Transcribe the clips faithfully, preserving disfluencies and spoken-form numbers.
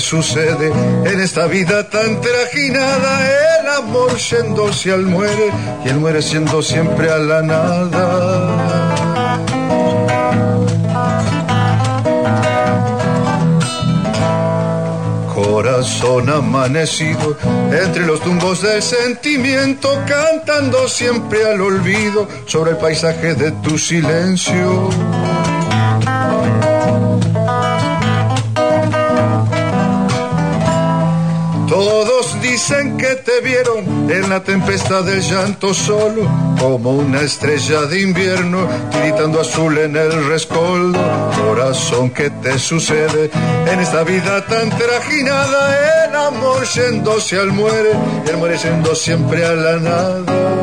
sucede en esta vida tan trajinada. El amor yéndose al muere y el muere siendo siempre a la nada. Corazón amanecido entre los tumbos del sentimiento, cantando siempre al olvido sobre el paisaje de tu silencio. Todos dicen que te vieron en la tempestad del llanto solo, como una estrella de invierno, tiritando azul en el rescoldo. Corazón, ¿qué te sucede en esta vida tan trajinada? El amor yéndose al muere, y el muere yendo siempre a la nada.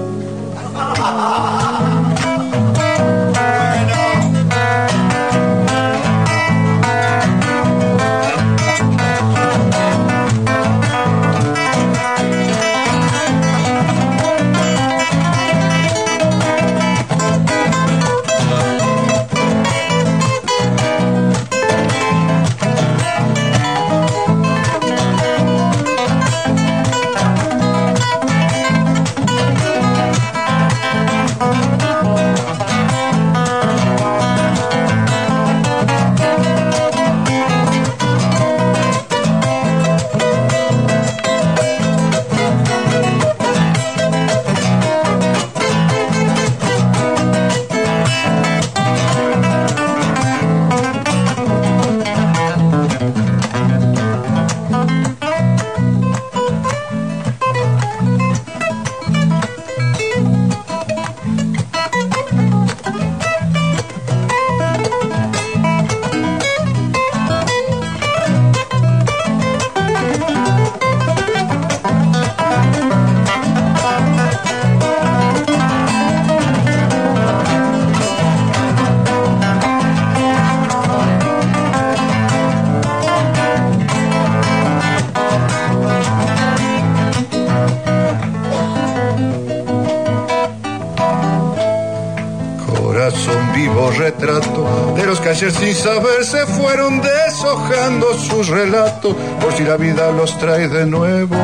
Retrato de los que ayer sin saber se fueron deshojando sus relatos, por si la vida los trae de nuevo.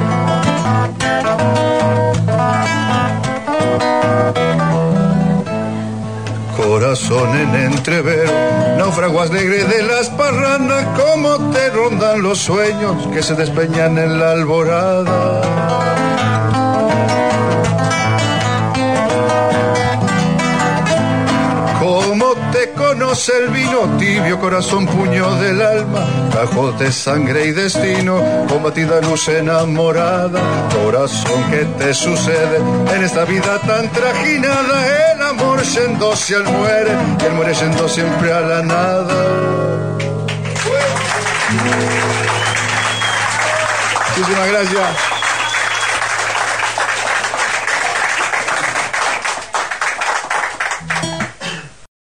Corazón en entrevero, náufrago alegre de las parranas, como te rondan los sueños que se despeñan en la alborada. Te conoce el vino tibio, corazón, puño del alma, cajón de sangre y destino, combatida luz enamorada. Corazón, ¿qué te sucede en esta vida tan trajinada? El amor yéndose al muere, y el muere yendo siempre a la nada. Muchísimas gracias.